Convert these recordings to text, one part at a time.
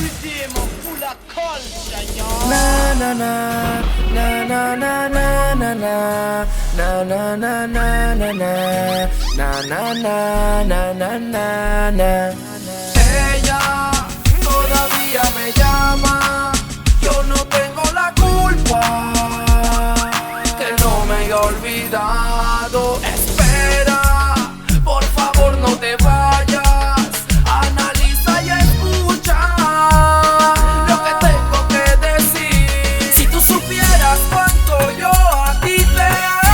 Na na na na na na na na na na na na na na na. Ella todavía me llama, yo no tengo la culpa que no me haya olvidado. Espera, por favor no te vayas, analiza y escucha lo que tengo que decir. Si tú supieras cuánto yo a ti te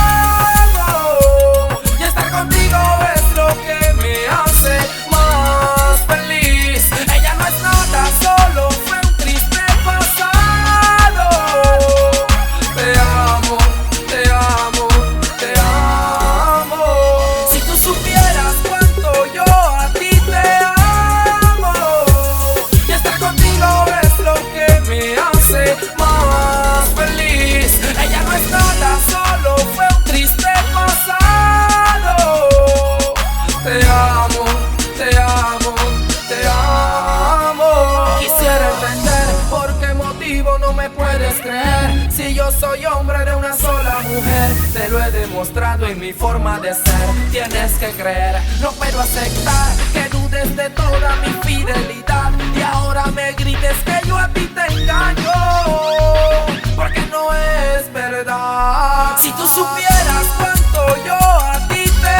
amo, y estar contigo es lo que me hace más feliz. Ella no es nada, solo fue un triste pasado. Te amo, te amo, te amo. Si tú supieras cuánto yo a ti te amo, y estar contigo es lo que me hace más feliz. Ella no es nada, solo fue un triste pasado. Te amo, te amo, te amo. Quisiera entender por qué motivo no me puedes creer. Si yo soy hombre de una sola mujer, te lo he demostrado en mi forma de ser. Tienes que creer, no puedo aceptar que dudes de toda mi fidelidad y ahora me grites que yo a ti te engaño, porque no es verdad. Si tú supieras cuánto yo a ti te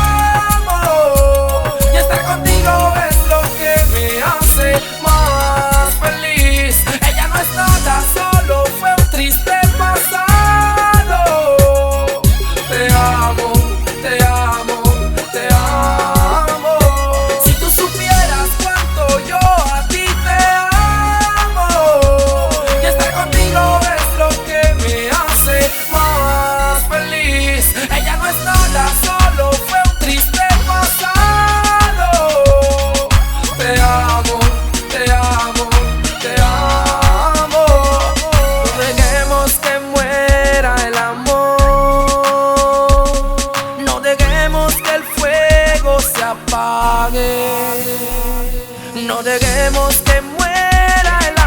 amo, y estar contigo es lo que me hace más feliz. Ella no es nada, solo fue un triste pasado. Te amo, te amo, te amo. Si tú supieras cuánto yo a ti te amo, y estar contigo es lo que me hace más feliz. Ella no es nada, solo fue un triste pasado. Te amo, te amo, te amo. No dejemos que muera el amor, no dejemos que el fuego se apague, no dejemos que muera el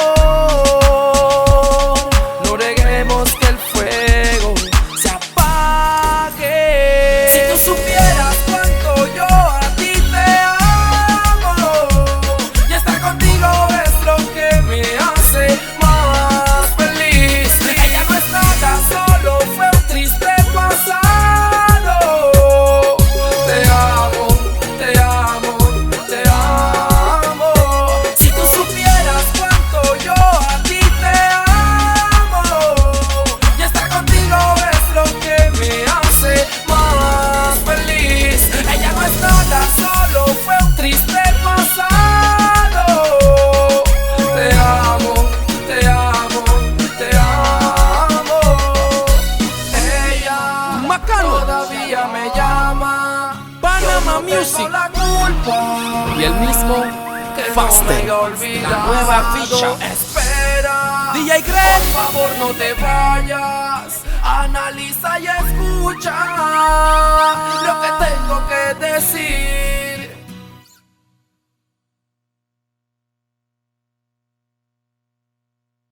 amor, no dejemos que el fuego se apague. Si tú supieras cuánto yo a ti te amo, y estar contigo es lo que me hace más feliz. Ella no es nada, solo fue un triste pasado. Te amo, te amo, te amo. Si tú supieras cuánto yo a ti te amo, y estar contigo es lo que me hace más feliz. Ella no es nada, solo fue un triste pasado. Te amo, te amo, te amo. Ella todavía me llama, Panama no tengo Music la culpa y el mismo que no Faster, me haya olvidado. la nueva ficha. Espera, DJ por Greg. favor no te vayas, analiza y escucha lo que tengo que decir.